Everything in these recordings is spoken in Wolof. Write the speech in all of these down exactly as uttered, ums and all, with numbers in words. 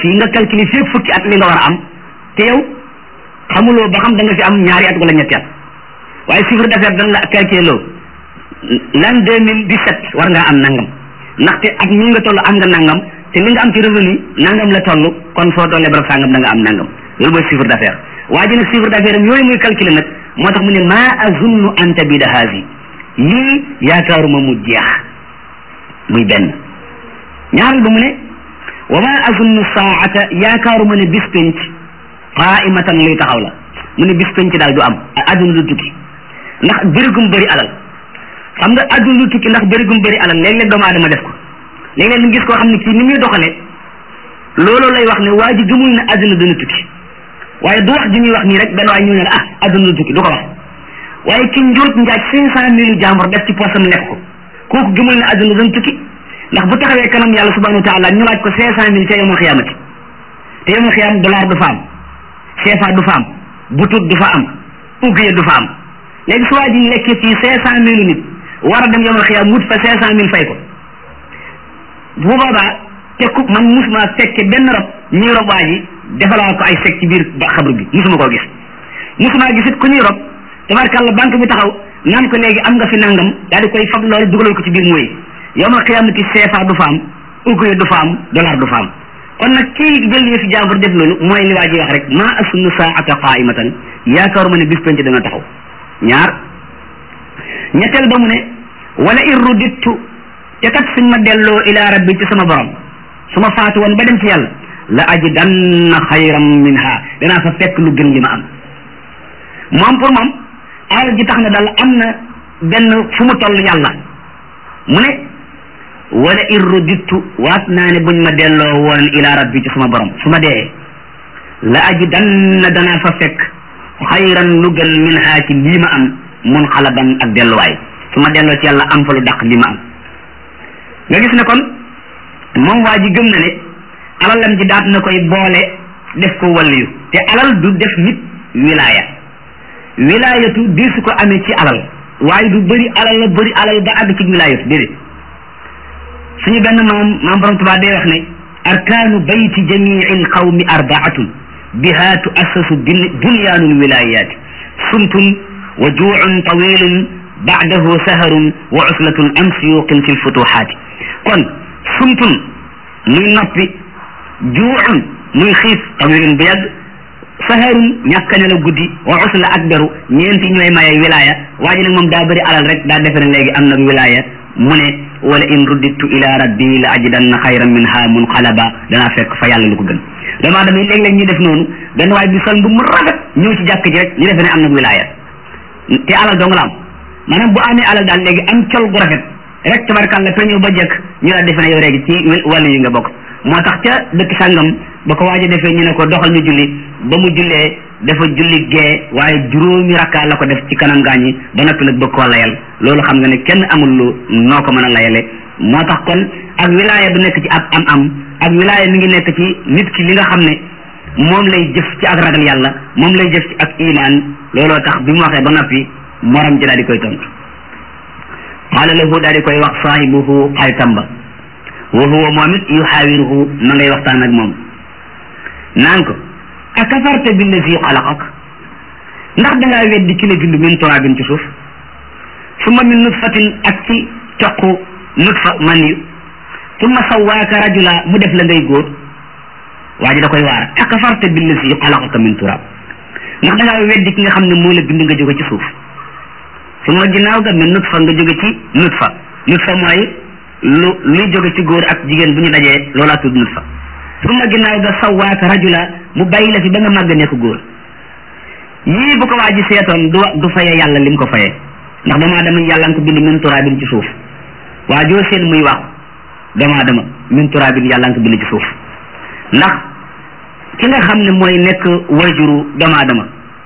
fii nga calculer fii fukki at li nga war a am te yow xamuloo ba xam da nga fi am ñaari at wala ñetti at waaye chiffre d'affaires dañ la calculer loo l'an deux mille dix-sept war ngaa am nangam ndaxte at mi nga toll am nga nangam te li nga am ci revenu nangam la toll kon foo tollee barab sangam da nga am nangam loolu mooy chiffre d'affaires waa ji nag chiffre d'affaires am yooyu muy calculer nag moo tax mu ne maa azunnu an tabida haasi lii yaakaaruma mu jeex muy benn ñaar ba mu ne wa maa azunnu saata yaakaaruma ne bis penc qaimatan luy taxaw la mu ne bis penc daal du am adduna du tukki ndax bërigum bëri alal xam nga adduna du tukki ndax bërigum bëri alal léeg-léeg doomu aadama def ko léeg-léeg ñu gis koo xam ne kii ni muy doxale loolu lay wax ne waa ji gëmul ne adduna dana tukki waaye du wax ji muy wax nii rek benn waay ñu ne la ah adduna du tukki du ko wax waaye ki njuut njaaj cinq cent mille jàmbur def ci poosam lekk ko kooku gëmul ne adduna dana tukki ndax bu taxawee kanam yàlla subhanahu wa taala ñu laaj ko cinq cent mille ca yawmal xiyaamati te yawmal xiyaam dollar du fa am C F A du fa am butut du fa am ouguiya du fa am léegi su waa ji lekkee fii cinq cent mille nit war a dem yawmal xiyaam wut fa cinq cent mille fay ko bu boobaa te ku man musuma fekke benn rob ñuy rob waa ji defalaa ko ay sec ci biir xabru bi musuma koo gis musuma gis it ku ñuy rob tabarkàlla banque bi taxaw naan ko léegi am nga fi nangam daal di koy fab loolu dugalal ko ci biir mooy yawmal xiyaamati C F A du fa am ouguiya du fa am dollar du fa am kon nag kii jël yëfi jàmbur def loolu mooy li waa ji wax rek maa asunnu saata qaimatan yaakaaruma ne bis penc dana taxaw ñaar ñetteel ba mu ne wala in rudittu te kat suñ ma delloo ila rabbi ci sama borom su ma faatu woon ba dem ci yàlla la ajidanna xayran minha danaa fa fekk lu gën li ma am moom pour moom alal ji tax na daal am na benn fu mu toll yàlla mu ne wala in rudittu waat naa ne buñ ma delloo woon ila rabbi ci sama borom su ma dee la ajidanna danaa fa fekk xayran lu gën minha ci lii ma am munqalaban ak delluwaay su ma delloo ci yàlla am fa lu dàq li ma am nga gis ne kon moom waa ji gëm na ne alalam ji daat na koy boole def ko waliyu te alal du def nit wilaaya wilaayatu di su ko amee ci alal waaye du bëri alal la bëri alal ba àgg ci wilaayatu déedéet suñu benn maam maam borom Tuubaa day wax ne arkaanu bayti jamii alqawmi arbaatun biha tuassasu bunyaanu lwilayaati sumtun wa juucun tawilun baadahu saharun wa uslatun am suyuqin fi lfutuhaati kon sumtun muy noppi juucun muy xiif tawilun bu yàgg saharun ñàkk ne la guddi wa usla ak beru ñeenti ñooy maye wilaya waa ji nag moom daa bëri alal rek daa defe ne léegi am nag wilaya mu ne wala in ruddittu ila rabbi la ajidanna xayran minha munqalaba danaa fekk fa yàlla lu ko gën damaa damay léeg-léeg ñu def noonu benn waaye bi sol bu mu rafet ñëw ci jàkk ji rek ñu defe ne am nag wilaya te alal dong la am maanaam bu amee alal daal léegi am col gu rafet rek tabarkàlla fa ñëw ba jëkk ñu la defe ne yow léegi ci wàllu yi nga bokk moo tax ca dëkk sàngam ba ko waaja defee ñu ne ko doxal ñu julli ba mu jullee dafa julli gee waaye juróomi rakkaa la ko def ci kanam gaañi ba noppi nag bëgg koo layal loolu xam nga ne kenn amul lu noo ko mën a layale moo tax kon ak wilaaya du nekk ci ab am am ak wilaaya mi ngi nekk ci nit ki li nga xam ne moom lay jëf ci ak ragal yàlla moom lay jëf ci ak iman looloo tax bi mu waxee ba noppi morom ji daal di koy tontu qaala lahu daal di koy wax saahibuhu xaritam ba wa huwa moom it yuxaawiruhu ma ngay waxtaan ak moom naan ko akafarta billazi xalaqak ndax dangaa weddi ki la bind min turaabin ci suuf summa min nutfatin ak ci toqu nutfa maniyu summa sawaaka rajula mu def la ngay góor waa ji da koy waar akafarta billazi xalaqaka min turaab ndax dangaa weddi ki nga xam ne moo la bind nga jóge ci suuf summa ginnaaw ga min nutfa nga jóge ci nutfa nutfa mooy lu luy jóge ci góor ak jigéen bu ñu dajee loolaa tudd nutfa summa ginnaaw ga sawaaka rajula mu bàyyi la fi ba nga màgg nekk góor yii bu ko waa ji seetoon du du faye yàlla lim ko faye ndax doomu aadama yàlla nga ko bind min turaabin ci suuf waa joo seen muy wax doomu aadama min turaabin yàlla nga ko bind ci suuf ndax ki nga xam ne mooy nekk wayjuru doomu aadama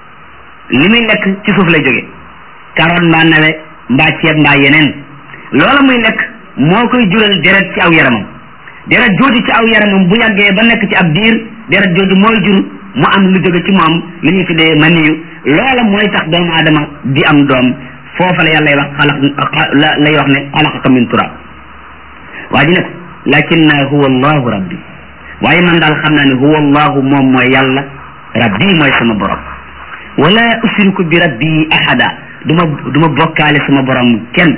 li muy lekk ci suuf lay jóge karoot mbaa nawe mbaa ceeb mbaa yeneen loola muy lekk moo koy jural deret ci aw yaramam deret jooju ci aw yaramam bu yàggee ba nekk ci ab diir deret jooju mooy jur mu am lu jóge ci moom li ñuy tuddee maniyu loola mooy tax doomu aadama di am doom foofa la yàlla wax xalaq la lay wax ne xalaqaka min turab waa ji ne ko lakinna huwa allahu rabbi waaye man daal xam naa ne huwa allahu moom mooy yàlla rabbi mooy sama borom wala usriku bi rabbi ahada duma duma bokkaale sama borom kenn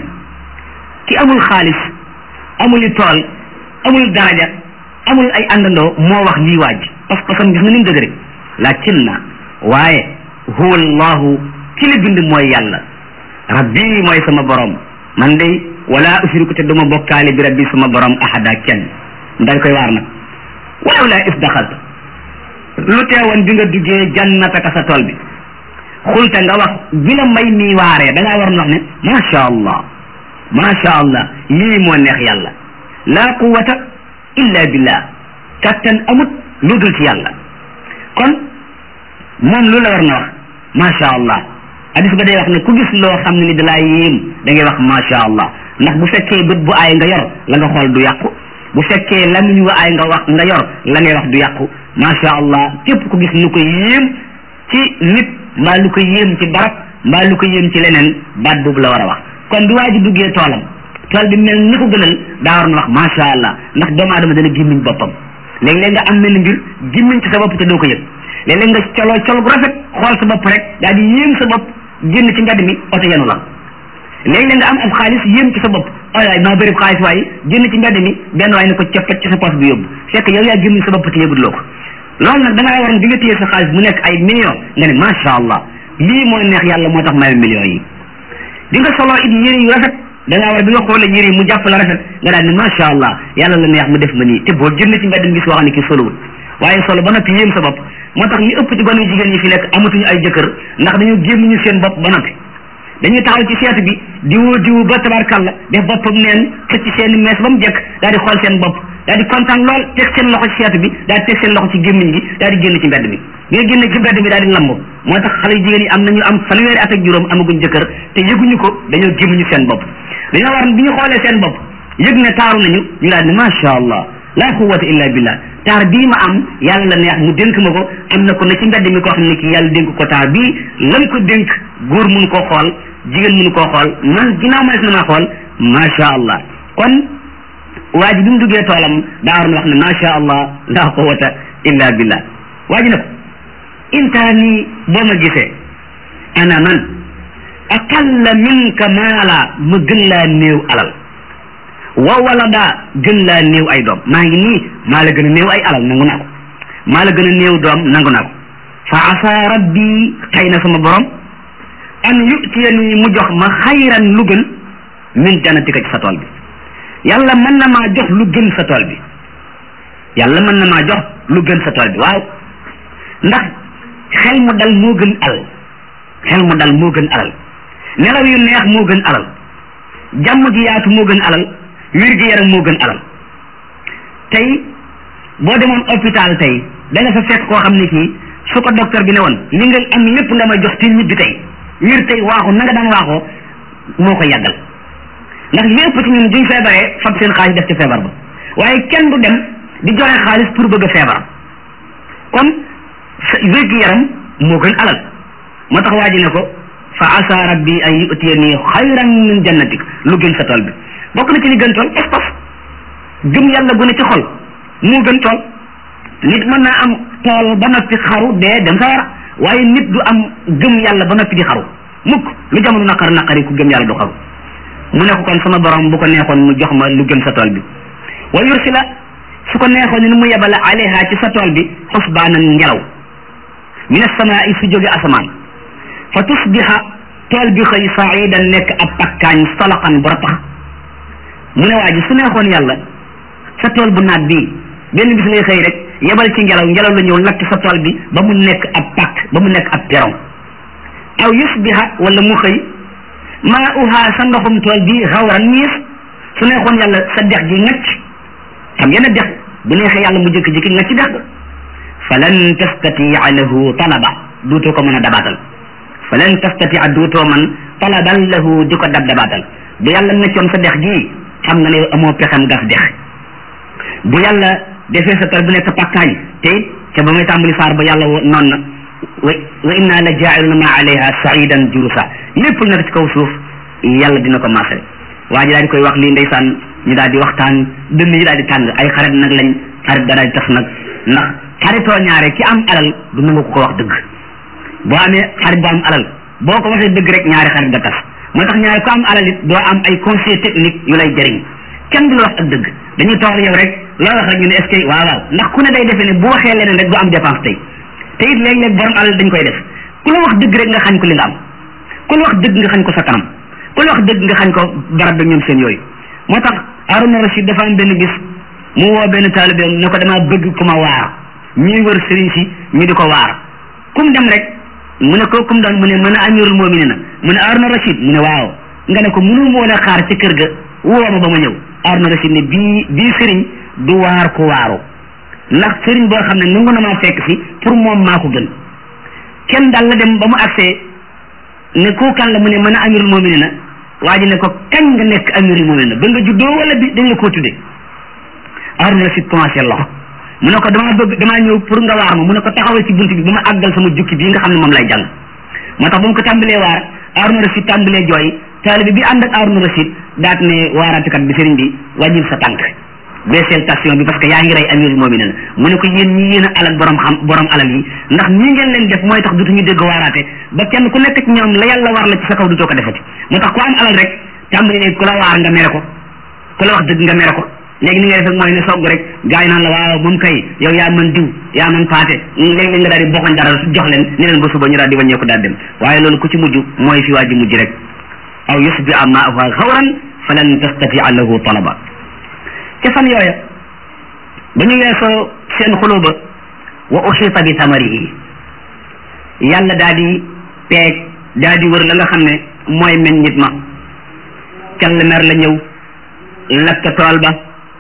ki amul xaalis amul tool amul daraja amul ay àndandoo moo wax lii waaj parce que sam gis nga ni mu dëgg rek lakin na waaye huwa allahu ki la bind mooy yàlla rabbi mooy sama borom man de wala usriku te duma bokkaale bi rabbi sama borom ahada kenn dañ koy waar nag walaw laa is daxalta lu teewoon bi nga duggee jannataka sa tool bi xulta nga wax bi la may mi waaree da ngaa waroon wax ne macha allah macha allah lii moo neex yàlla laa quwata illa billah kattan amut lu dul ci yàlla kon moom lu la war na wax macha allah hadis ba day wax ne ku gis loo xam ne ni dalaa yéem da ngay wax macha allah ndax bu fekkee bët bu aay nga yor la nga xool du yàqu bu fekkee lamiñ wa aay nga wax nga yor la ngay wax du yàqu macha allah képp ku gis lu ko yéem ci nit mbaa lu ko yéem ci barab mbaa lu ko yéem ci leneen baat boobu la war a wax kon bi waa ji duggee toolam tool bi mel ni ko gënal daa war na wax macha allah ndax doomu aadama dana gémmiñ boppam léeg-léeg nga am mel ni mbir gémmiñ ci sa bopp te doo ko yëg léeg-léeg nga coloo col bu rafet xool sa bopp rek daal di yéem sa bopp génn ci mbedd mi oto yenu la léeg-léeg nga am ab xaalis yéem ci sa bopp ay maa bëri xaalis waaye génn ci mbedd mi benn waay ne ko coppet ci sa poche bi yóbbu fekk yow yaa gémmiñ sa bopp te yëguloo ko loolu nag da ngaa waroon bi nga téye sa xaalis mu nekk ay millions nga ne macha allah lii mooy neex yàlla moo tax may millions yi bi nga soloo it yére yu rafet da ngaa war bi nga xoolee yére yi mu jàpp la rafet nga daal ne macha allah yàlla la neex mu def ma nii te boo génn ci mbedd mi gis wax ne kii solowul waaye solo ba noppi yéem sa bopp moo tax li ëpp ci gone jigéen ñi fi nekk amatuñu ay jëkkër ndax dañu gémmiñu seen bopp ba noppi dañuy taxaw ci seetu bi diwoo diwu ba tabarkàlla def boppam neen xëcc seen mees ba mu jekk daal di xool seen bopp daal di kontaan lool teg seen loxo ci seetu bi daal di teg seen loxo ci gémmiñ gi daal di génn ci mbedd mi bi nga génne ci mbedd mi daal di lamb moo tax xale yu jigéen yi am nañu am fanweeri at ak juróom amaguñ jëkkër te yëguñu ko dañoo gémmiñu seen bopp dañoo war bi ñu xoolee seen bopp yëg ne taaru nañu ñu daal ne macha allah la quwwata illa billah taar bii ma am yàlla la neex mu dénk ma ko am na ko ne ci mbedd mi koo xam ne kii yàlla dénk ko taar bii lan ko dénk góor mun koo xool jigéen mun koo xool man ginnaaw ma des na maa xool macha allah kon waa ji bi mu duggee toolam daa war na wax ne macha allah la quwwata illa billah waa ji ne ko intaani boo ma gisee ana man aqalla minka maala ma gën laa néew alal wa walada gën laa néew ay doom maa ngi nii maa la gën a néew ay alal nangu naa ko maa la gën a néew doom nangu naa ko fa asa rabbi xëy na sama borom an yutiyani mu jox ma xayran lu gën min jannatika ci sa tool bi yàlla mën na maa jox lu gën sa tool bi yàlla mën na maa jox lu gën sa tool bi waaw ndax xel mu dal moo gën alal xel mu dal moo gën alal nelaw yu neex moo gën alal jàmm ji yaatu moo gën alal wér gi yaram moo gën alal tey boo demoon hôpital tey da nga fa fekk koo xam ne kii su ko docteur bi ne woon li nga am lépp nga ma jox te ñibbi tey wér tey waaxu na nga daan waaxoo moo ko yàggal ndax li ëpp ci ñun duñ feebaree fab seen xaalis def ci feebar ba waaye kenn du dem di joxe xaalis pour bëgg a feebar kon wér gi yaram moo gën alal moo tax waa ji ne ko fa asa rabbi an yutiyani xayran min jannatik lu gën sa tool bi bokk na ci li gën tool pas-pas gëm yàlla gu ne ci xol moo gën tool nit mën naa am tool ba noppi xaru dee dem sa war waaye nit du am gëm yàlla ba noppi di xaru mukk lu jamono naqar naqari ku gëm yàlla du xaru mu ne ko kon sama borom bu ko neexoon mu jox ma lu gën sa tool bi wa yursila su ko neexoon ni mu yebale alayha ci sa tool bi xusbaanan ngelaw min as-samaa'i su jóge asamaan fa tusbiha tool bi xëy saidan nekk ab pakkaañ salaxan bu ratax mu ne waa ji su neexoon yàlla sa tool bu naat bii benn bis ngay xëy rek yebal ci ngelaw ngelaw la ñëw lakk sa tool bi ba mu nekk ab pakk ba mu nekk ab peron aw yusbiha wala mu xëy maa uha sa ndoxum tool bi xawran miis su neexoon yàlla sa dex gi ngacc xam ngeen ne dex bu neexee yàlla mu jëkki-jëkki ngacc dex ga falan tastatia lahu talaba duutoo ko mën a dabaatal falan tastatia duutoo man talaban lahu di ko dab dabaatal bu yàlla neccoon sa dex gii xam nga ne amoo pexem gas dex bu yàlla defee sa tool bu nekk pakkaañ te it ca ba may tàmbali saar ba yàlla noon na wa inna la jaa'iluna ma alayha sa'idan jurusa lépp lu nekk ci kaw suuf yàlla dina ko maasale waa ji daal di koy wax lii ndeysaan ñu daal di waxtaan dënn yi daal di tàng ay xarit nag lañ xarit daal di tas nag ndax xaritoo ñaare ki am alal du nangu ko wax dëgg boo amee xarit bu am alal boo ko waxee dëgg rek ñaari xarit da tas moo tax ñaare ku am alal it doo am ay conseil technique yu lay jëriñ kenn du la wax ak dëgg dañuy toog yow rek loo wax rek ñu ne est-ce que waaw waaw ndax ku ne day defee ne bu waxee leneen rek du am dépense tey te it léeg-léeg borom alal dañ koy def ku la wax dëgg rek nga xañ ko li nga am ku la wax dëgg nga xañ ko sa kanam ku la wax dëgg nga xañ ko barab bi ñoom seen yooyu moo tax Haruna Rashid dafa am benn bis mu woo benn taalibeem ne ko damaa bëgg ku ma waar ñuy wër sëriñ si ñu di ko waar kum dem rek mu ne ko kum doon mu ne mën a amirul mu'minina mu ne Haruna Rashid mu ne waaw nga ne ko mënu moo la xaar ci kër ga woo ma ba ma ñëw Haruna Rashid ne bii bii sëriñ du waar ku waaru ndax sëriñ boo xam ne nangu na maa fekk si pour moom maa ko gën kenn daal la dem ba mu agsee ne ku kan la mu ne mën a amirul mu'minina waa ji ne ko kañ nga nekk amirul mu'minina ba nga juddoo wala bi dañ la koo tuddee Haruna Rashid commencé loxo mu ne ko damaa bëgg damaa ñëw pour nga waar ma mu ne ko taxawal ci bunt bi ba ma àggal sama jukki bii nga xam ne moom lay jàng moo tax ba mu ko tàmbalee waar Haruna Rashid tàmbalee jooy taalibe bi ànd ak Haruna Rashid daat ne waaraatikat bi sëriñ bi wàññil sa tànk baisseel station bi parce que yaa ngi rey amirul mu'minin mu ne ko yéen ñi yéen a alal borom xam borom alal yi ndax ñii ngeen leen def mooy tax dutuñu dégg waaraate ba kenn ku nekk ci ñoom la yàlla war la ci sa kaw dutoo ko defati moo tax ku am alal rek tàmbali ne ku la waar nga mere ko ku la wax dëgg nga mere ko léegi ni nga def rek mooy ne sogg rek gars yi naan la waaw moom kay yow yaa mën diw yaa mën paate léegi nga daal di bokkoñ dara jox leen ni leen ba suba ñu daal di wàññeeku daal dem waaye loolu ku ci mujj mooy fi waa ji mujj rek aw yusbi ma'uha ghawran falan tastatia lahu talaba ca fan yooya ba ñu weesoo seen xuluba wa uxiita bi tamarihi yàlla daal di peeg daal di wër la nga xam ne mooy meññit ma call mer la ñëw lakk tool ba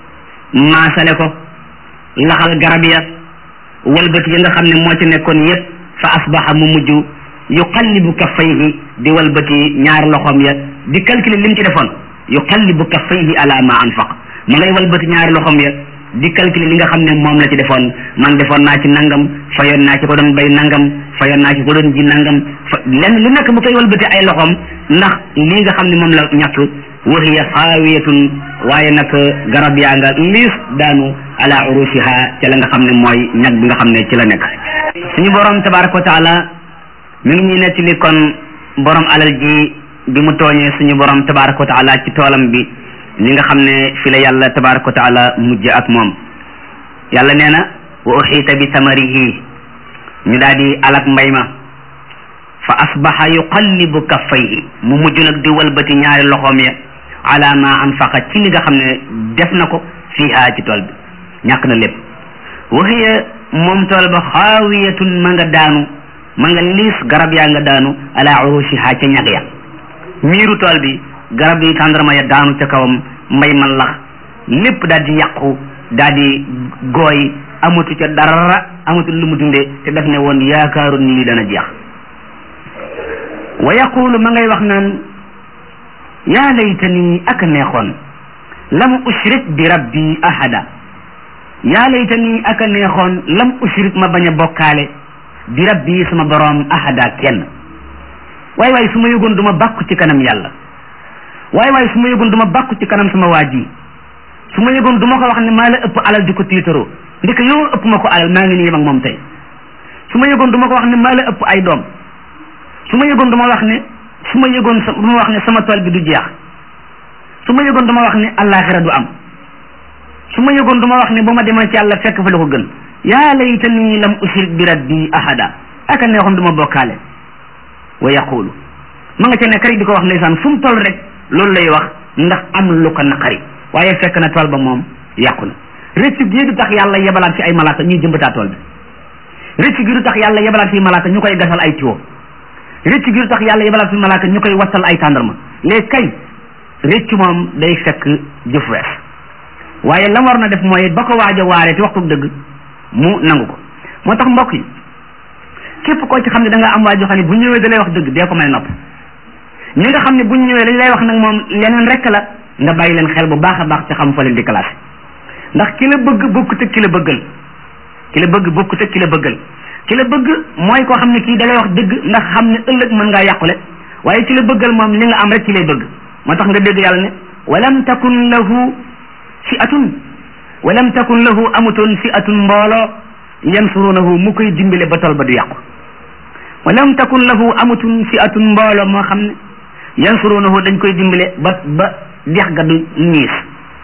maasale ko laxal garab ya walbati yi nga xam ne moo ci nekkoon yépp fa asbaxa mu mujj yuqallibu kaffayhi di walbati ñaar loxoom ya di calculer lim ci defoon yuqallibu kaffayhi ala ma anfaq ma ngay walbati ñaari loxoom ya di calculer li nga xam ne moom la ci defoon man defoon naa ci nangam fayoon naa ci ko doon bay nangam fayoon naa ci ko doon ji nangam fa lenn lu nekk mu koy walbati ay loxoom ndax lii nga xam ne moom la ñàkk wa hiya xaawiyatun waaye nag garab yaa nga liis daanu ala urushiha ca la nga xam ne mooy ñag bi nga xam ne ci la nekk suñu borom tabaraka wa taala mi ngi ñuy nettali kon borom alal ji bi mu tooñee suñu borom tabaraka wa taala ci toolam bi li nga xam ne fi la yàlla tabaraka wa taala mujj ak moom yàlla nee na wa uxiita bi tamarihi ñu daal di alak mbay ma fa asbaxa yuqallibu kaffayhi mu mujj nag di walbati ñaari loxoom ya ala ma anfaqa ci li nga xam ne def na ko fiha ci tool bi ñàkk na lépp wa hiya moom tool ba xaawiyatun ma nga daanu ma nga liis garab yaa nga daanu ala urushiha ca ñag ya miiru tool bi garab yi tàndarma ya daanu ca kawam mbay man lax lépp daal di yàqu daal di gooy amatu ca dara amatu lu mu dundee te def ne woon yaakaaru ni lii dana jeex wa yaqulu ma ngay wax naan yaa laytani ak neexoon lam ushrik bi rabbi ahada yaa laytani ak neexoon lam ushrik ma bañ a bokkaale bi rabbi sama boroom ahada kenn waay waay su ma yëgoon du ma bàkku ci kanam yàlla waay waay su ma yëgoon du ma bàkku ci kanam sama waa ji su ma yëgoon du ma ko wax ne maa la ëpp alal di ko tiitaroo ndek yow ëpp ma ko alal maa ngi nii yem ak moom tey su ma yëgoon du ma ko wax ne maa la ëpp ay doom su ma yëgoon du ma wax ne su ma yëgoon sa du ma wax ne sama tool bi du jeex su ma yëgoon du ma wax ne allaaxira du am su ma yëgoon du ma wax ne bu ma demee ci yàlla fekk fa la ko gën yaa laytani lam ushrik bi rabbi ahada aka neexoon du ma bokkaale wa yaqulu ma nga ca ne kari di ko wax ndeysaan fu mu toll rek loolu lay wax ndax am lu ko naqari waaye fekk na tool ba moom yàqu na rëccu gi du tax yàlla yebalaat fi ay malaaka ñuy jëmbataa tool bi rëccu gi du tax yàlla yebalaat fi malaaka ñu koy gasal ay tiwo rëccu gi du tax yàlla yebalaat fi malaaka ñu koy wattal ay tàndarma léegi kay rëccu moom day fekk jëf wees waaye la war na def mooy ba ko waaj a waaree te waxtu dëgg mu nangu ko moo tax mbokk yi képp koo ci xam ne da nga am waajoo xam ne bu ñëwee da lay wax dëgg dee ko may nopp ñi nga xam ne bu ñëwee lañ lay wax nag moom leneen rek la nga bàyyi leen xel bu baax a baax ci xam fa leen di classé ndax ki la bëgg bokkut ak ki la bëggal ki la bëgg bokkut ak ki la bëggal ki la bëgg mooy koo xam ne kii da lay wax dëgg ndax xam ne ëllëg mën ngaa yàqule waaye ki la bëggal moom li nga am rek ci lay bëgg moo tax nga dégg yàlla ne walam takun lahu fi'atun walam takun lahu amutoon fi'atun mbooloo yansurunahu mu koy dimbale ba tool ba du yàqu wa lam takun lahu amatun fi'atun mbooloo moo xam ne yansurunahu dañ koy dimbale ba ba dex ga du ñiis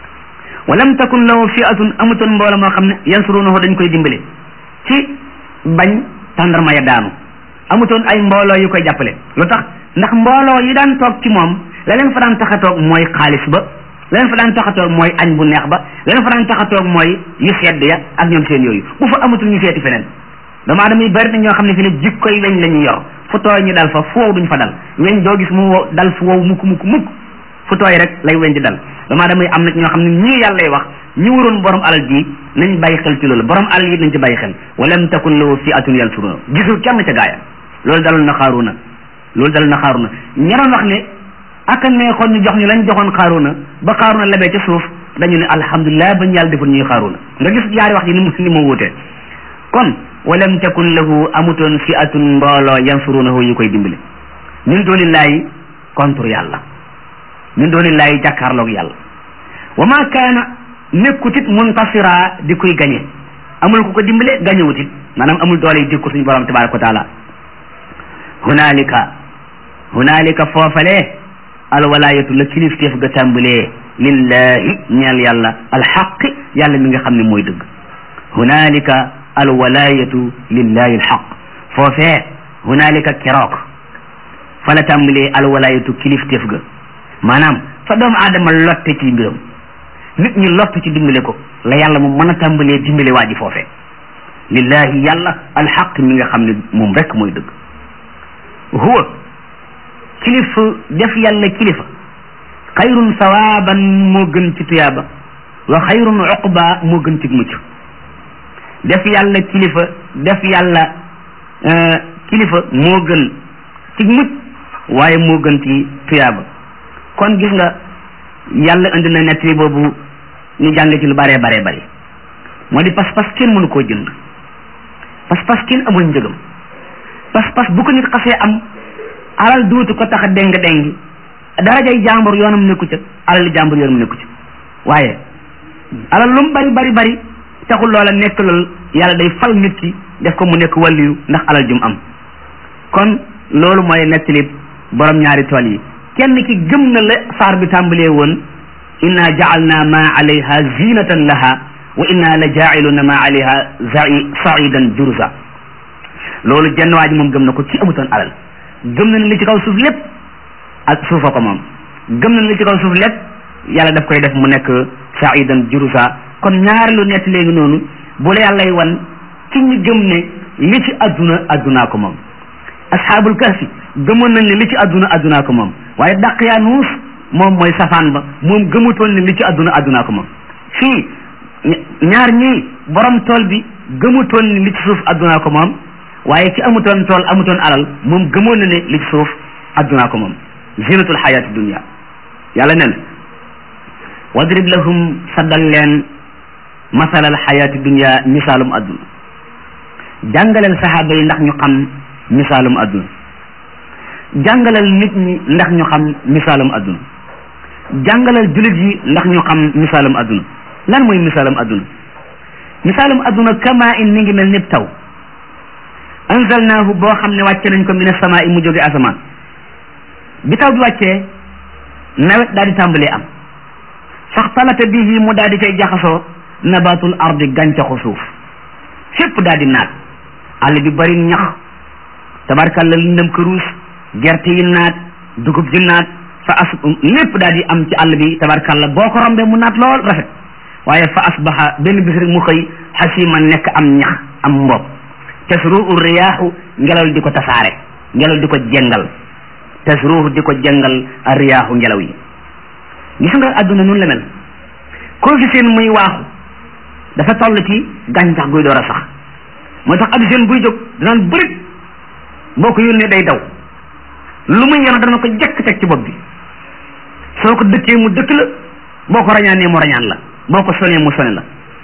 wa lam takun lahu fi'atun amatoon mbooloo moo xam ne yansurunahu dañ koy dimbale ci bañ tàndarma ya daanu amutoon ay mbooloo yu koy jàppale lu tax ndax mbooloo yi daan toog ci moom la leen fa daan tax a toog mooy xaalis ba la leen fa daan tax a toog mooy añ bu neex ba la leen fa daan tax a toog mooy yu sedd ya ak ñoom seen yooyu bu fa amatul ñu seeti feneen dama damay bari na ñoo xam ne fi ne jikkoy weñ la ñuy yor fu tooy ñu dal fa fu wow duñ fa dal weñ doo gis mu dal fu wow mukk mukk mukk fu tooy rek lay weñ di dal dama damay am na ñoo xam ne ñii yàlla lay wax ñi waroon borom alal ji nañ bàyyi xel ci loolu borom alal yi nañ ci bàyyi xel walam takun lahu fi'atun yansuruna gisul kenn ca gaaya loolu daloon na xaaruna loolu daloon na xaaruna ñaroon wax ne aka neexoon ñu jox ñu lañ joxoon xaaruna ba xaaruna lebee ca suuf dañu ne alhamdulilah bañ yàlla deful ñuy xaaruna nga gis yaari wax yi ni mu ni mu wutee kon walam takun lahu amutoon fi'atun mbooloo yansurunahu yu koy dimbale min doonillaahi contre yàlla min doonillaahi jàkkaarloog yàlla wa ma kaana nekkutit muntasira di koy gañe amul ku ko dimbale gañewutit maanaam amul doole yi dikku suñu borom tabaraka wa taala hunaalika hunaalika foofale alwalaayatu la kilifteef ga tàmbalee lillahi ñeel yàlla alxaqi yàlla mi nga xam ne mooy dëgg hunaalika alwalaayatu lillahi alxaq foofee hunaalika keroog fa la tàmbalee alwalaayatu kilifteef ga maanaam fa doomu aadama lotte ci mbiram nit ñi lott ci dimbale ko la yàlla mu mën a tàmbalee dimbale waa ji foofee lillahi yàlla alxaq mi nga xam ne moom rek mooy dëgg huwa kilifa def yàlla kilifa xayrun sawaaban moo gën ci tuyaaba wa xayrun uqba moo gën ci mucc def yàlla kilifa def yàlla kilifa moo gën ci mucc waaye moo gën ci tuyaaba kon gis nga yàlla indi na nettali boobu ñu jàng ci lu bare bare bare moo di pas-pas kenn mënu koo jënd pas-pas kenn amul njëgam pas-pas bu ko nit xasee am alal duutu ko tax a déng déngi darajay jàmbur yoonam nekku ca alal jàmbur yoonam nekku ca waaye alal lu mu bari bari bari taxul loola nekk lool yàlla day fal nit ki def ko mu nekk wàlliyu ndax alal jum am kon loolu mooy nettali borom ñaari tool yi kenn ki gëm na la saar bi tàmbalee woon inna ja'alna ma alayha zinatan laha wa inna la ja'iluna ma alayha sa'idan juruza loolu jenn waa ji moom gëm na ko ci amutoon alal gëm na ne li ci kaw suuf lépp ak suufa ko moom gëm na ne li ci kaw suuf lépp yàlla daf koy def mu nekk sa'idan juruza kon ñaareelu nett léegi noonu bu la yàllay wan ci ñu gëm ne li ci adduna addunaa ko moom asxaabul kahfi gëmoon nañ ne li ci adduna addunaa ko moom waaye Daqyaanuus moom mooy safaan ba moom gëmutoon ne li ci adduna addunaa ko moom fii ñaar ñii borom tool bi gëmutoon ne li ci suuf addunaa ko moom waaye ci amutoon tool amutoon alal moom gëmoon na ne li ci suuf addunaa ko moom zinatul xayaati dunia yàlla ne na wadrib lahum saddal leen masalal xayaati dunia misaalum adduna jàngaleel saxaaba yi ndax ñu xam misaalum adduna jàngalal nit ñi ndax ñu xam misaalum adduna jàngalal jullit yi ndax ñu xam misaalum adduna lan mooy misaalum adduna misaalum adduna kama in mi ngi mel ni taw anzalnaahu boo xam ne wàcce nañ ko min as-samaa mu jóge asamaan bi taw bi wàccee nawet daal di tàmbalee am faxtalata bihi mu daal di cay jaxasoo nabatul ardi gàncaxu suuf fépp daal di naat àll bi bari ñax tabarkalla lindam këruus gerte yi naat dugub ji naat fa as lépp daal di am ci àll bi tabarkalla boo ko rombee mu naat lool rafet waaye fa asbaha benn bis rek mu xëy xasiman nekk am ñax am mbopp tasruhu riyaahu ngelaw di ko tasaare ngelaw di ko jengal tasruhu di ko jengal a riyaahu ngelaw yi gis nga adduna noonu la mel koo fi seen muy waaxu dafa toll ci gàncax guy door a sax moo tax ab seen buy jóg danaan bërit boo ko yónnee day daw lu muy yono dana ko jekk teg ci bopp bi soo ko dëkkee mu dëkk la boo ko rañaanee mu rañaan la boo ko sonee mu sone la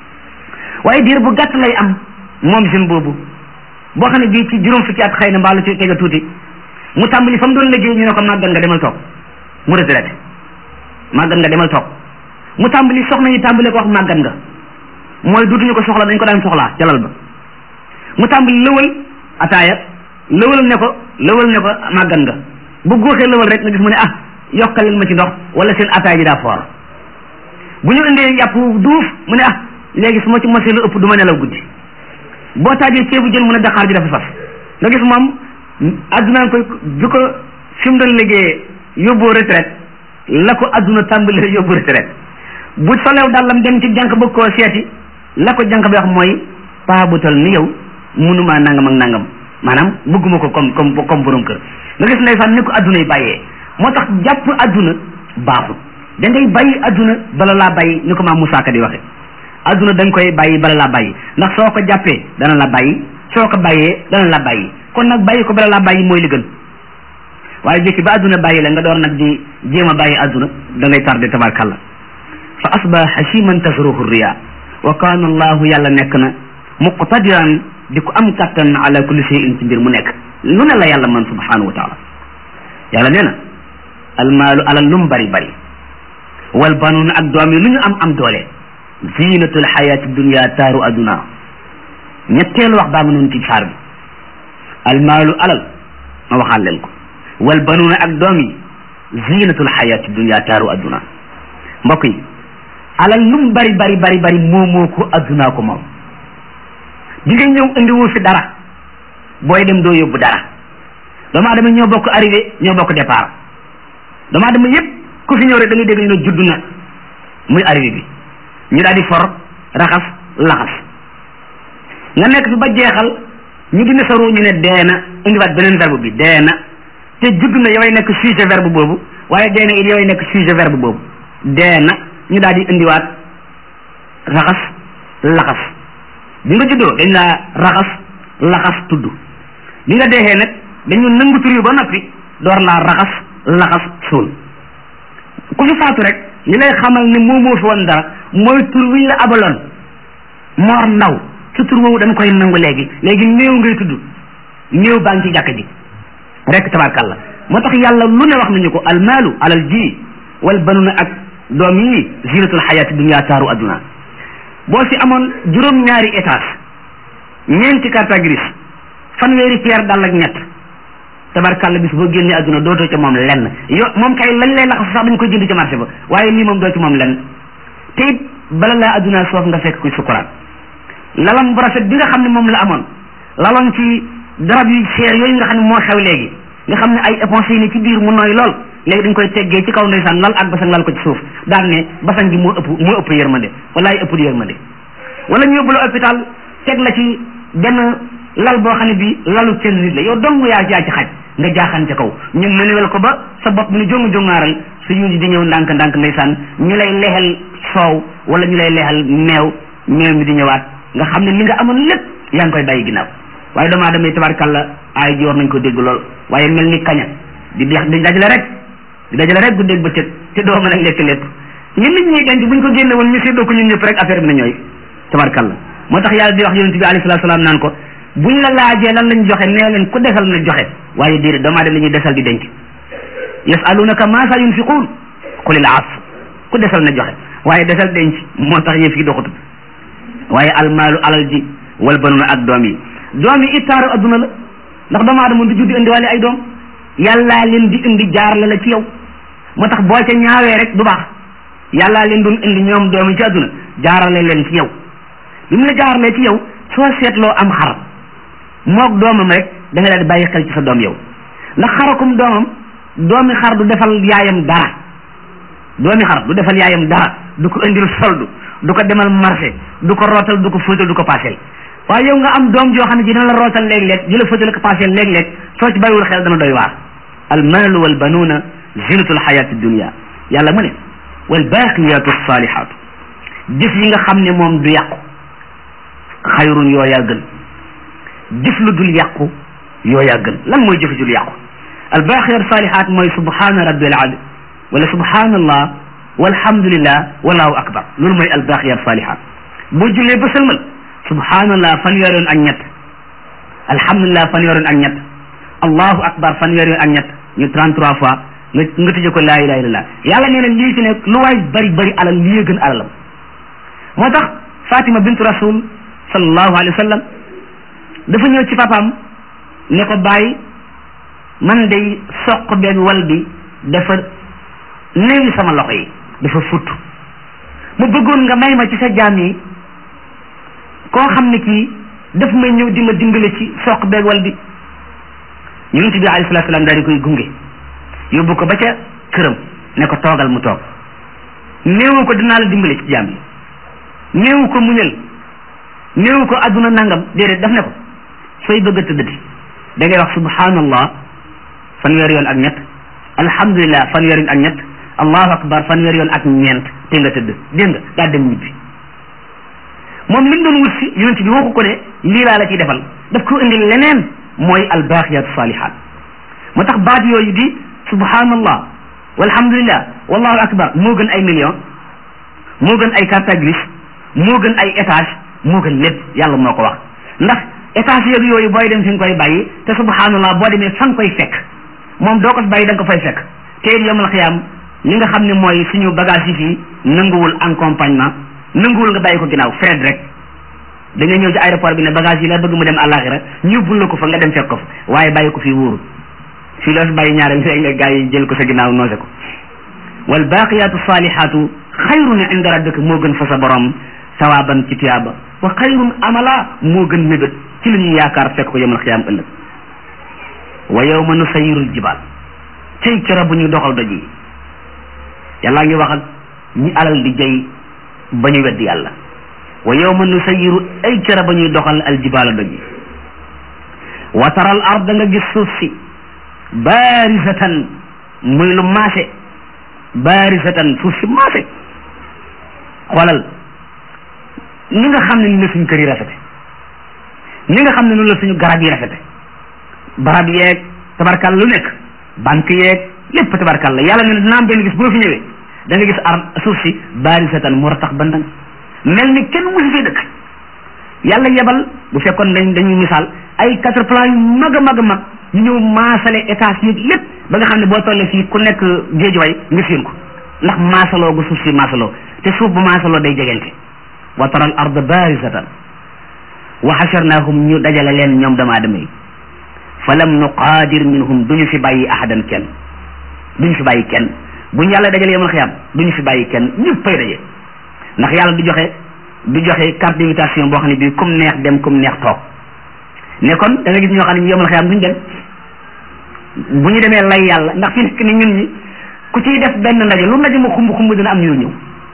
waaye diir bu gàtt lay am moom seen boobu boo xam ne bii ci juróom fukki at xëy na mbaalu ci tega tuuti mu tàmbali fa mu doon liggéey ñu ne ko màggat nga demal toog mu retraité màggat nga demal toog mu tàmbali soxna yi tàmbali ko wax màggat nga mooy duutuñu ko soxla dañ ko daan soxlaa jalal ba mu tàmbali lëwal ataaya lëwal ne ko lëwal ne ko màggan nga bu góoxee lëwal rek nga gis mu ne ah yokkal leen ma ci ndox wala seen ataaya ji daa foor bu ñu indee yàpp duuf mu ne ah léegi su ma ci mosee lu ëpp du ma nelaw guddi boo taajee ceebu jën mu ne daqaar ji dafa saf nga gis moom addunaan koy bi ko fi mu doon liggéey yóbboo retraite la ko adduna tàmbali yóbbu retraite bu solew dàllam dem ci jànq bëgg koo seeti la ko jànq bi wax mooy paa bu tol ni yow mënumaa nangam ak nangam maanaam bëgguma ko comme comme comme borom kër nga gis ndeysaan ni ko adduna yi bàyyee moo tax jàpp adduna baaxul da ngay bàyyi adduna bala laa bàyyi ni ko maam Moussa Ka di waxe adduna da nga koy bàyyi bala laa bàyyi ndax soo ko jàppee dana la bàyyi soo ko bàyyee dana la bàyyi kon nag bàyyi ko bala laa bàyyi mooy li gën waaye jëkki ba adduna bàyyi la nga door nag di jéem a bàyyi adduna da ngay tardé tabarkalla fa asbaha hashiman tasruhu riya wa kaana allahu yàlla nekk na muqtadiran di ko am kattan ala kulli shay'in ci mbir mu nekk lu ne la yàlla man subhanahu wa taala yàlla nee na almaalu alal lum bari bari wal banuuna ak doom yi lu ñu am am doole zinatul xayaati dunia taaru adduna ñetteelu wax baa nga noonu ci saar bi almaalu alal ma waxaal leen ko wal banuuna ak doom yi zinatul xayaati dunia taaru adduna mbokk yi alal lum bari bari bari bari moo moo ko addunaa ko moom bi nga ñëw indiwu fi dara booy dem doo yóbbu dara doomu aadama ñoo bokk arrivé ñoo bokk départ doomu aadama yëpp ku fi ñëw rek da ngay dégg ñu ne judd na muy arrivé bi ñu daal di for raxas laxas nga nekk fi ba jeexal ñu dina saru ñu ne dee na indiwaat beneen verbe bi dee na te judd na yoway nekk sujet verbe boobu waaye dee na it yoway nekk sujet verbe boobu dee na ñu daal di indiwaat raxas laxas bi nga juddoo dañ laa raxas laxas tudd bi nga deexee nag dañu nangu tur yu ba noppi door laa raxas laxas suul ku fi faatu rek li lay xamal ne moo moo fi woon dara mooy tur wiñ la abaloon moor ndaw su tur woowu dañ koy nangu léegi léegi néew ngay tudd néew baa ngi ci jàkk ji rek tabarkàlla moo tax yàlla lu ne wax nañu ko almaalu alal ji wal banuna ak doom yi zinatul xayaati dunya taaru adduna boo fi amoon juróom-ñaari étage ñeenti carte grise fanweeri pierre dal ak ñett tabarkàlla bis boo génnee adduna dootoo ca moom lenn yo moom kay lañ lay laxas sax dañ koy jënd ci marché ba waaye lii moom doo ci moom lenn te it bala laa adduna soof nga fekk kuy sukuraat lalam bu rafet bi nga xam ne moom la amoon laloon ci darab yu seer yooyu nga xam ne moo xew léegi nga xam ne ay éponge yi ne ci biir mu nooy lool léegi dañ koy teggee ci kaw ndeysaan lal ak basang lal ko ci suuf daan ne basang gi moo ëpp moo ëpp yërmande walaay ëpp yërmande wala ñu yóbbu la hôpital teg la ci benn lal boo xam ne bi lalu kenn nit la yow dong yaa jaa ci xaj nga jaaxaan ca kaw ñu mënuwel ko ba sa bopp bi ne jongu jongaaral su yuusi di ñëw ndànk ndànk ndeysaan ñu lay leexal soow wala ñu lay leexal meew meew mi di ñëwaat nga xam ne li nga amoon lépp yaa ngi koy bàyyi ginnaaw waaye doomu aadama yi tabarkàlla ay joor nañ ko dégg lool waaye mel ni kaña di di dajale rek di dajale rek guddeeg bëccëg te doo mën a lekk lépp ñun nit ñi denc buñ ko génne woon ñu séddoo ko ñun ñëpp rek affaire bi na ñooy tabarkàlla moo tax yàlla di wax yonent bi alayhi salaatu salaam naan ko buñ la laajee lan lañ joxe nee leen ku desal na joxe waaye déedéet doomu aadama la ñuy desal di denc yasalunaka maasa yunfiquun qulil af ku desal na joxe waaye desal denc moo tax yëf yi doxatut waaye almaalu alal ji wal banuna ak doom yi doom yi ittaaru adduna la ndax doomu aadama du juddi indiwaale ay doom yàllaa leen di indi jaarale la ci yow moo tax boo ca ñaawee rek du baax yàllaa leen doon indi ñoom doom yi ci adduna jaarale leen ci yow bi mu la jaaralee ci yow soo seetloo am xar moog doomam rek da nga daal di bàyyi xel ci sa doom yow ndax xarakum doomam doomi xar du defal yaayam dara doomi xar du defal yaayam dara du ko indil soldu du ko demal marché du ko rootal du ko fóotal du ko paaseel waaye yow nga am doom joo xam ne ji dina la rootal léeg-léeg di la fóotal ko paaseel léeg-léeg soo ci bàyyiwul xel dana doy waar almaalu wal banuuna zinatul xayaati dunia yàlla mu ne wal baqiyatu salihaatu jëf yi nga xam ne moom du yàqu xayrun yooyaa gën jëf lu dul yàqu yooyaa gën lan mooy jëf dul yàqu al baqiyatu salihaat mooy subhaana rabbil ali wala subhaanallah walhamdulillah wallahu akbar loolu mooy al baqiyatu salihaat boo jullee ba sëlmal subhaanallah fanweeri yoon ak ñett alhamdulillah fanweeri yoon ak ñett allahu akbar fanweeri yoon ak ñett ñu trente-trois fois nga nga tëjee ko laa ilaha illallah yàlla nee na lii ci nekk lu waay bari bari alal lii gën alalam moo tax Fatima bintu rasul sallallahu alayhi wa sallam dafa ñëw ci papaam ne ko bàyyi man day soq beeg wal bi dafa néewi sama loxo yi dafa futt mu bëggoon nga may ma ci sa jaam yi koo xam ne kii daf may ñëw di ma dimbale ci soq beeg wal bi yonent bi alayhi salaatu salaam daal di koy gunge yóbbu ko ba ca këram ne ko toogal mu toog néewu ko dinaa la dimbale ci jaam yi néewu ko muñal néewu ko adduna nangam déedéet daf ne ko sooy bëgg a tëddati da ngay wax subhanallah fanweer yoon ak ñett alhamdulillah fanweer yoon ak ñett allahu akbar fanweer yoon ak ñeent te nga tëdd dégg nga daa dem ñibbi moom li mu doon wut si yonent bi waxu ko ne lii laa la ciy defal daf ko indil leneen mooy albaqiyatu salihat moo tax baat yooyu di subhanallah walhamdulillah wallahu akbar moo gën ay million moo gën ay carte grise moo gën ay étage moo gën lépp yàlla moo ko wax ndax étage yeeg yooyu booy dem fi nga koy bàyyi te subhanallah boo demee fa nga koy fekk moom doo ko bàyyi da nga ko fay fekk te it yawmal xiyaam li nga xam ne mooy suñu bagage yi fii nanguwul accompagnement nanguwul nga bàyyi ko ginnaaw fred rek da nga ñëw ci aéroport bi ne bagage yi la bëgg mu dem àllaaxira ñu bul la ko fa nga dem fekk ko fa waaye bàyyi ko fii wóorul fii loo fi bàyyi ñaareel léegi nga gars yi jël ko sa ginnaaw noose ko wal baqiyatu salihatu xayrun inda rabbika moo gën fa sa borom sawaaban ci tiyaaba wa xayrun amala moo gën mébét ci li ñuy yaakaar fekk ko yawmal xiyaam ëllëg wa yawma nusayyirul jibaal tey kera bu ñu doxal doj yi yàllaa ngi wax ak ñi alal di jëy ba ñu weddi yàlla wa yawma nusayyiru ay kera ba ñuy doxal al jibaala doj yi wa taral arda nga gis suuf si baarisatan muy lu maase baarisatan suuf si maase xoolal ni nga xam ne ni la suñu kër yi rafete ni nga xam ne noonu la suñu garab yi rafete barab yeeg tabarkal lu nekk banque yeeg lépp tabarkal la yàlla ne dina am benn gis boo fi ñëwee da nga gis ar suuf si baarisatan mu ratax bandang mel ni kenn musu fee dëkk yàlla yebal bu fekkoon dañ dañuy misaal ay quatre plan yu mag a mag a mag ñu ñëw maasale étage yi lépp ba nga xam ne boo tollee fii ku nekk géejuwaay nga séen ko ndax maasaloo gu suuf si maasaloo te suuf bu maasaloo day jegente wa taral arda barisatan wa xasharnaahum ñu dajale leen ñoom doomu aadama yi fa lam nuqaadir minhum duñu fi bàyyi ahadan kenn duñu fi bàyyi kenn buñu yàlla dajale yamal xiyaam duñu fi bàyyi kenn ñëppay daje ndax yàlla du joxe du joxe carte d'invitation boo xam ne bii comme neex dem comme neex toog ne kon da nga gis ñoo xam ne yamal xiyaam duñu dem bu ñu demee lay yàlla ndax fi nekk ni ñun ñi ku ciy def benn ndaje lu ndaje ma xumb xumb dina am ñu ñëw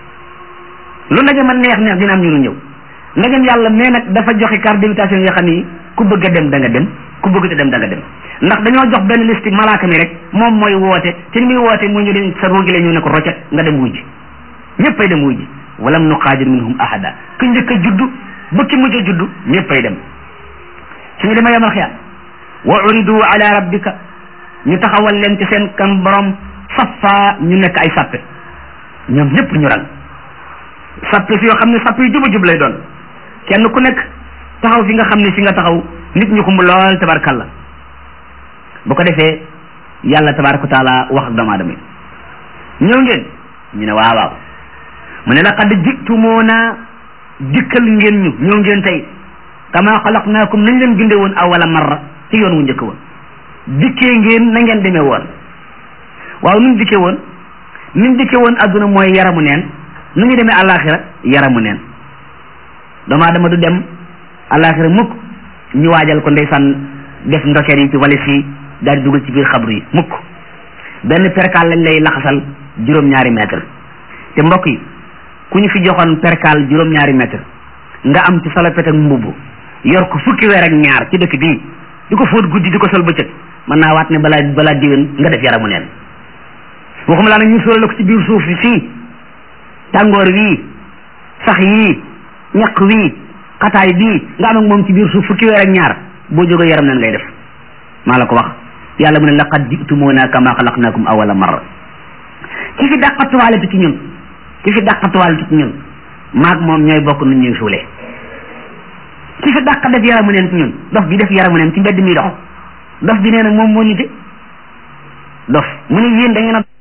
lu ndaje ma neex neex dina am ñu ñëw ndajem yàlla mais nag dafa joxe carte d'invitation yoo xam ni ku bëgg a dem da nga dem ku bëgg a dem da nga dem ndax dañoo jox benn liste malaaka mi rek moom mooy woote te ni muy woote mu ñu leen sa ruugi la ñu ne ko roccet nga dem wuy ji ñëppay dem wuy ji walam nuqaadir minhum ahada ku njëkk a juddu ba ki mujj a juddu ñëppay dem suñu demee yamal xiyaam wa uridu ala rabbika ñu taxawal leen ci seen kan borom saffa ñu nekk ay sappe ñoom ñëpp ñu rang sappe si yoo xam ne sappe yu juba jub lay doon kenn ku nekk taxaw fi nga xam ne fi nga taxaw nit ñu xumb lool tabarkalla bu ko defee yàlla tabaraka wa taala wax ak doomu aadama yi ñëw ngeen ñu ne waaw waaw mu ne laqad jitumuuna dikkal ngeen ñu ñëw ngeen tey kama xalaqnaakum nañ leen binde woon awala marra ci yoon wu njëkk woon dikkee ngeen na ngeen demee woon waaw nuñ dikkee woon nuñ dikkee woon adduna mooy yaramu neen nu ñu demee àllaaxira yaramu neen doomu aadama du dem àllaaxira mukk ñu waajal ko ndeysaan def ndokeer yi ci walis yi daal di dugal ci biir xabru yi mukk benn perkaal lañ lay laxasal juróom-ñaari mètre te mbokk yi ku ñu fi joxoon perkaal juróom-ñaari mètre nga am ci salopet ak mbubb yor ko fukki weer ak ñaar ci dëkk bii di ko fóot guddi di ko sol bëccëg mën naa waat ne balaa balaa diwén nga def yaramu neen waxuma laa nag ñu sol la ko ci biir suuf si fii tàngoor wii sax yii ñaq wii xataay bii nga am ak moom ci biir suuf fukki weer ak ñaar boo jógee yaram neen ngay def maa la ko wax yàlla mu ne laqad ji'tumuuna kama xalaqnaakum awwala marra ki fi dàqatuwaale ci ñun ki fi dàqatuwaale ci ñun maag moom ñooy bokk nu ñuy suulee ki fi dàq def yaramu neen ci ñun dof bi def yaramu neen ci mbedd mi dox dof bi nee na moom moo nite dof mu ne yéen da ngeen a